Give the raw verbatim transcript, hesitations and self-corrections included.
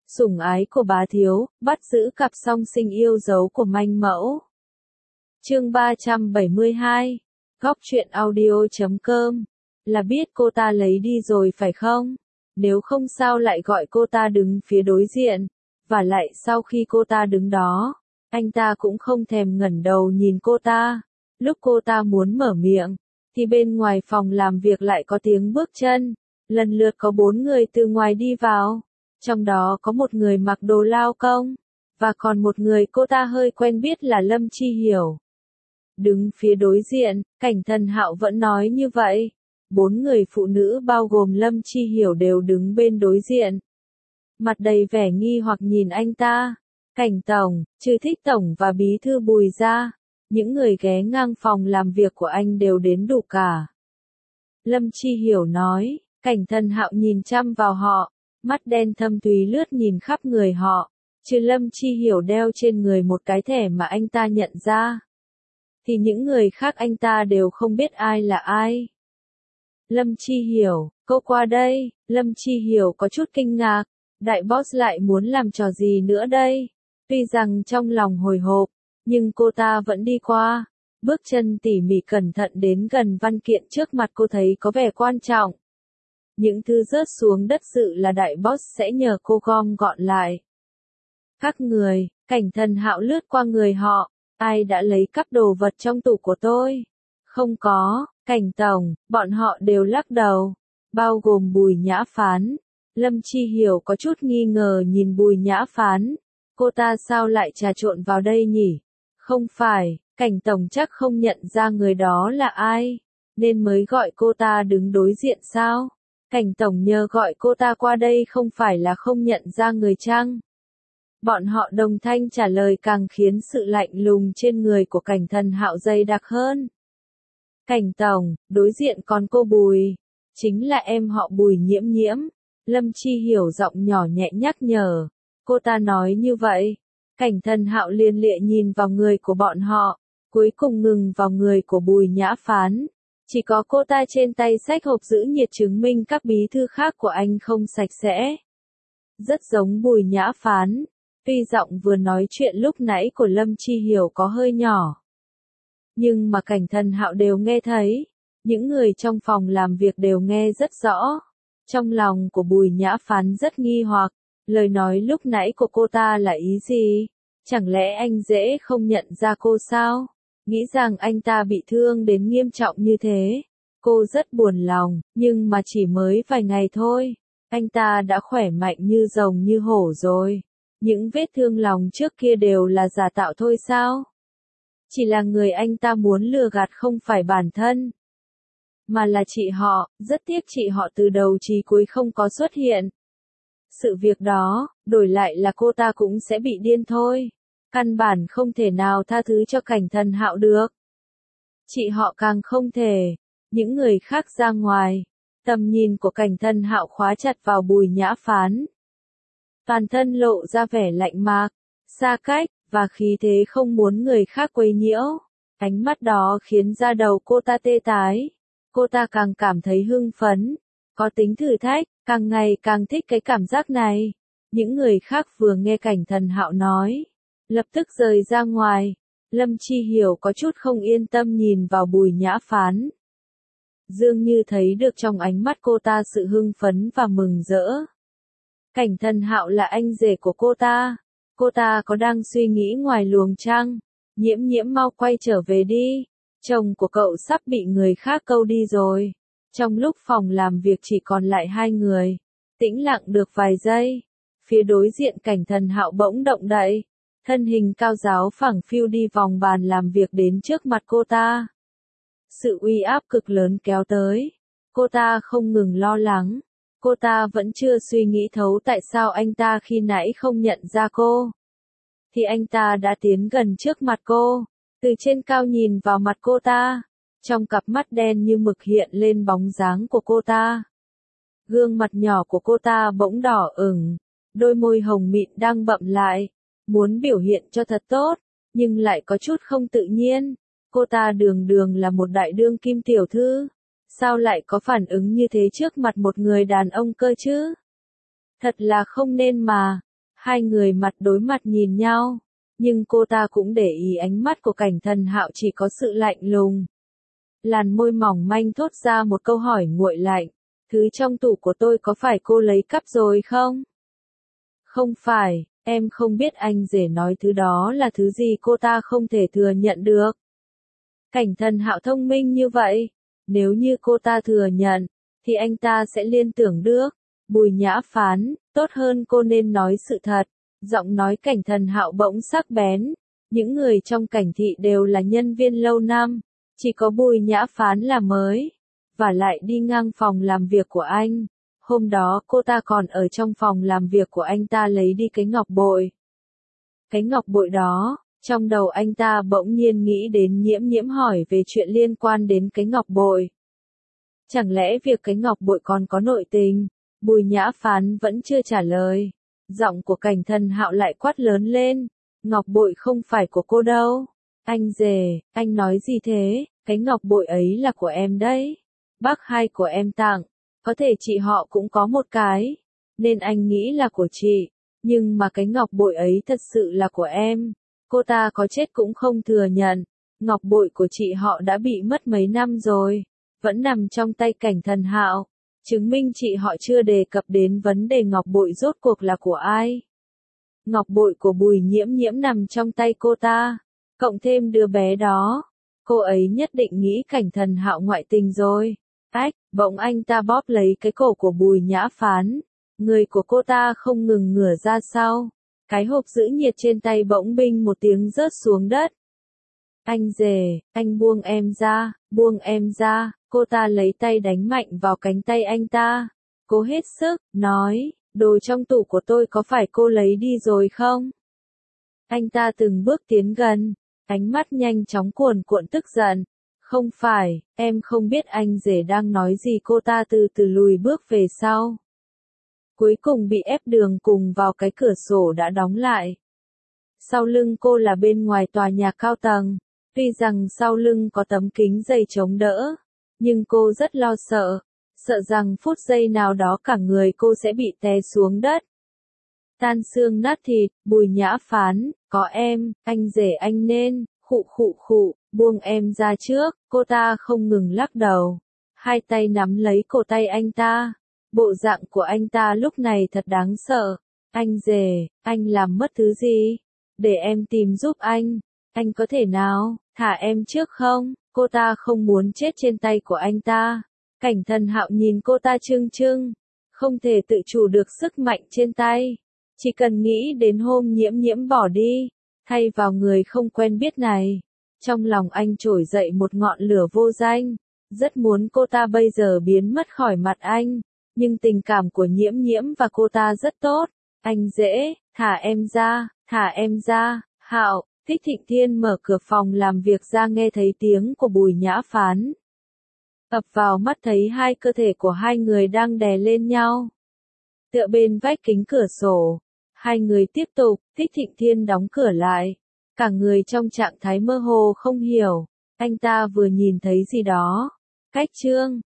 Sủng ái của bá thiếu, bắt giữ cặp song sinh yêu dấu của manh mẫu. Chương ba trăm bảy mươi hai, Góc truyện audio chấm com. Là biết cô ta lấy đi rồi phải không? Nếu không sao lại gọi cô ta đứng phía đối diện. Và lại sau khi cô ta đứng đó, anh ta cũng không thèm ngẩng đầu nhìn cô ta. Lúc cô ta muốn mở miệng, thì bên ngoài phòng làm việc lại có tiếng bước chân. Lần lượt có bốn người từ ngoài đi vào. Trong đó có một người mặc đồ lao công, và còn một người cô ta hơi quen biết là Lâm Chi Hiểu. Đứng phía đối diện, Cảnh Thần Hạo vẫn nói như vậy. Bốn người phụ nữ bao gồm Lâm Chi Hiểu đều đứng bên đối diện. Mặt đầy vẻ nghi hoặc nhìn anh ta. Cảnh Tổng, trừ Thích Tổng và Bí thư Bùi ra, những người ghé ngang phòng làm việc của anh đều đến đủ cả. Lâm Chi Hiểu nói. Cảnh Thần Hạo nhìn chăm vào họ. Mắt đen thâm thúy lướt nhìn khắp người họ, trừ Lâm Chi Hiểu đeo trên người một cái thẻ mà anh ta nhận ra. Thì những người khác anh ta đều không biết ai là ai. Lâm Chi Hiểu, cô qua đây, Lâm Chi Hiểu có chút kinh ngạc, đại boss lại muốn làm trò gì nữa đây? Tuy rằng trong lòng hồi hộp, nhưng cô ta vẫn đi qua, bước chân tỉ mỉ cẩn thận đến gần văn kiện trước mặt cô thấy có vẻ quan trọng. Những thứ rớt xuống đất sự là đại boss sẽ nhờ cô gom gọn lại. Các người, Cảnh Thần Hạo lướt qua người họ, ai đã lấy cắp đồ vật trong tủ của tôi? Không có, Cảnh Tổng, bọn họ đều lắc đầu, bao gồm Bùi Nhã Phán. Lâm Chi Hiểu có chút nghi ngờ nhìn Bùi Nhã Phán, cô ta sao lại trà trộn vào đây nhỉ? Không phải, Cảnh Tổng chắc không nhận ra người đó là ai, nên mới gọi cô ta đứng đối diện sao? Cảnh Tổng nhờ gọi cô ta qua đây không phải là không nhận ra người chăng? Bọn họ đồng thanh trả lời càng khiến sự lạnh lùng trên người của Cảnh Thần Hạo dày đặc hơn. Cảnh Tổng, đối diện còn cô Bùi, chính là em họ Bùi Nhiễm Nhiễm. Lâm Chi Hiểu giọng nhỏ nhẹ nhắc nhở. Cô ta nói như vậy. Cảnh Thần Hạo liền lịa nhìn vào người của bọn họ, cuối cùng ngừng vào người của Bùi Nhã Phán. Chỉ có cô ta trên tay xách hộp giữ nhiệt chứng minh các bí thư khác của anh không sạch sẽ. Rất giống Bùi Nhã Phán, tuy giọng vừa nói chuyện lúc nãy của Lâm Chi Hiểu có hơi nhỏ. Nhưng mà Cảnh Thần Hạo đều nghe thấy, những người trong phòng làm việc đều nghe rất rõ. Trong lòng của Bùi Nhã Phán rất nghi hoặc, lời nói lúc nãy của cô ta là ý gì? Chẳng lẽ anh dễ không nhận ra cô sao? Nghĩ rằng anh ta bị thương đến nghiêm trọng như thế. Cô rất buồn lòng, nhưng mà chỉ mới vài ngày thôi. Anh ta đã khỏe mạnh như rồng như hổ rồi. Những vết thương lòng trước kia đều là giả tạo thôi sao? Chỉ là người anh ta muốn lừa gạt không phải bản thân, mà là chị họ. Rất tiếc chị họ từ đầu chí cuối không có xuất hiện. Sự việc đó, đổi lại là cô ta cũng sẽ bị điên thôi. Căn bản không thể nào tha thứ cho Cảnh Thần Hạo được. Chị họ càng không thể. Những người khác ra ngoài. Tầm nhìn của Cảnh Thần Hạo khóa chặt vào Bùi Nhã Phán. Toàn thân lộ ra vẻ lạnh mạc, xa cách, và khí thế không muốn người khác quấy nhiễu. Ánh mắt đó khiến da đầu cô ta tê tái. Cô ta càng cảm thấy hưng phấn, có tính thử thách, càng ngày càng thích cái cảm giác này. Những người khác vừa nghe Cảnh Thần Hạo nói, lập tức rời ra ngoài. Lâm Chi Hiểu có chút không yên tâm nhìn vào Bùi Nhã Phán. Dường như thấy được trong ánh mắt cô ta sự hưng phấn và mừng rỡ. Cảnh Thần Hạo là anh rể của cô ta. Cô ta có đang suy nghĩ ngoài luồng chăng? Nhiễm Nhiễm mau quay trở về đi. Chồng của cậu sắp bị người khác câu đi rồi. Trong lúc phòng làm việc chỉ còn lại hai người, tĩnh lặng được vài giây. Phía đối diện Cảnh Thần Hạo bỗng động đậy. Thân hình cao giáo phẳng phiu đi vòng bàn làm việc đến trước mặt cô ta. Sự uy áp cực lớn kéo tới. Cô ta không ngừng lo lắng. Cô ta vẫn chưa suy nghĩ thấu tại sao anh ta khi nãy không nhận ra cô. Thì anh ta đã tiến gần trước mặt cô, từ trên cao nhìn vào mặt cô ta. Trong cặp mắt đen như mực hiện lên bóng dáng của cô ta. Gương mặt nhỏ của cô ta bỗng đỏ ửng, đôi môi hồng mịn đang bậm lại, muốn biểu hiện cho thật tốt, nhưng lại có chút không tự nhiên. Cô ta đường đường là một đại đương kim tiểu thư, sao lại có phản ứng như thế trước mặt một người đàn ông cơ chứ? Thật là không nên mà. Hai người mặt đối mặt nhìn nhau, nhưng cô ta cũng để ý ánh mắt của Cảnh Thần Hạo chỉ có sự lạnh lùng. Làn môi mỏng manh thốt ra một câu hỏi nguội lạnh, thứ trong tủ của tôi có phải cô lấy cắp rồi không? Không phải, em không biết anh rể nói thứ đó là thứ gì, cô ta không thể thừa nhận được. Cảnh Thần Hạo thông minh như vậy, nếu như cô ta thừa nhận, thì anh ta sẽ liên tưởng được. Bùi Nhã phán, tốt hơn cô nên nói sự thật. Giọng nói Cảnh Thần Hạo bỗng sắc bén. Những người trong cảnh thị đều là nhân viên lâu năm, chỉ có Bùi Nhã phán là mới, và lại đi ngang phòng làm việc của anh. Hôm đó cô ta còn ở trong phòng làm việc của anh ta lấy đi cái ngọc bội. Cái ngọc bội đó, trong đầu anh ta bỗng nhiên nghĩ đến Nhiễm Nhiễm hỏi về chuyện liên quan đến cái ngọc bội. Chẳng lẽ việc cái ngọc bội còn có nội tình? Bùi Nhã phán vẫn chưa trả lời. Giọng của Cảnh Thần Hạo lại quát lớn lên. Ngọc bội không phải của cô đâu. Anh rể, anh nói gì thế? Cái ngọc bội ấy là của em đấy. Bác hai của em tặng. Có thể chị họ cũng có một cái. Nên anh nghĩ là của chị. Nhưng mà cái ngọc bội ấy thật sự là của em. Cô ta có chết cũng không thừa nhận. Ngọc bội của chị họ đã bị mất mấy năm rồi. Vẫn nằm trong tay Cảnh Thần Hạo. Chứng minh chị họ chưa đề cập đến vấn đề ngọc bội rốt cuộc là của ai. Ngọc bội của Bùi Nhiễm Nhiễm nằm trong tay cô ta. Cộng thêm đứa bé đó. Cô ấy nhất định nghĩ Cảnh Thần Hạo ngoại tình rồi. Ách, bỗng anh ta bóp lấy cái cổ của Bùi Nhã phán. Người của cô ta không ngừng ngửa ra sau. Cái hộp giữ nhiệt trên tay bỗng binh một tiếng rớt xuống đất. Anh rể, anh buông em ra, buông em ra. Cô ta lấy tay đánh mạnh vào cánh tay anh ta. Cố hết sức, nói, đồ trong tủ của tôi có phải cô lấy đi rồi không? Anh ta từng bước tiến gần, ánh mắt nhanh chóng cuồn cuộn tức giận. Không phải, em không biết anh rể đang nói gì, cô ta từ từ lùi bước về sau. Cuối cùng bị ép đường cùng vào cái cửa sổ đã đóng lại. Sau lưng cô là bên ngoài tòa nhà cao tầng, tuy rằng sau lưng có tấm kính dày chống đỡ, nhưng cô rất lo sợ, sợ rằng phút giây nào đó cả người cô sẽ bị té xuống đất. Tan xương nát thịt, Bùi Nhã phán, có em, anh rể anh nên, khụ khụ khụ, buông em ra trước, cô ta không ngừng lắc đầu. Hai tay nắm lấy cổ tay anh ta. Bộ dạng của anh ta lúc này thật đáng sợ. Anh rể, anh làm mất thứ gì? Để em tìm giúp anh. Anh có thể nào, thả em trước không? Cô ta không muốn chết trên tay của anh ta. Cảnh Thần Hạo nhìn cô ta trưng trưng. Không thể tự chủ được sức mạnh trên tay. Chỉ cần nghĩ đến hôm Nhiễm Nhiễm bỏ đi, thay vào người không quen biết này. Trong lòng anh trỗi dậy một ngọn lửa vô danh. Rất muốn cô ta bây giờ biến mất khỏi mặt anh. Nhưng tình cảm của Nhiễm Nhiễm và cô ta rất tốt. Anh dễ, thả em ra, thả em ra. Hạo, Thích Thịnh Thiên mở cửa phòng làm việc ra nghe thấy tiếng của Bùi Nhã phán. Ập vào mắt thấy hai cơ thể của hai người đang đè lên nhau. Tựa bên vách kính cửa sổ. Hai người tiếp tục, Thích Thịnh Thiên đóng cửa lại. Cả người trong trạng thái mơ hồ không hiểu. Anh ta vừa nhìn thấy gì đó. Cách chương.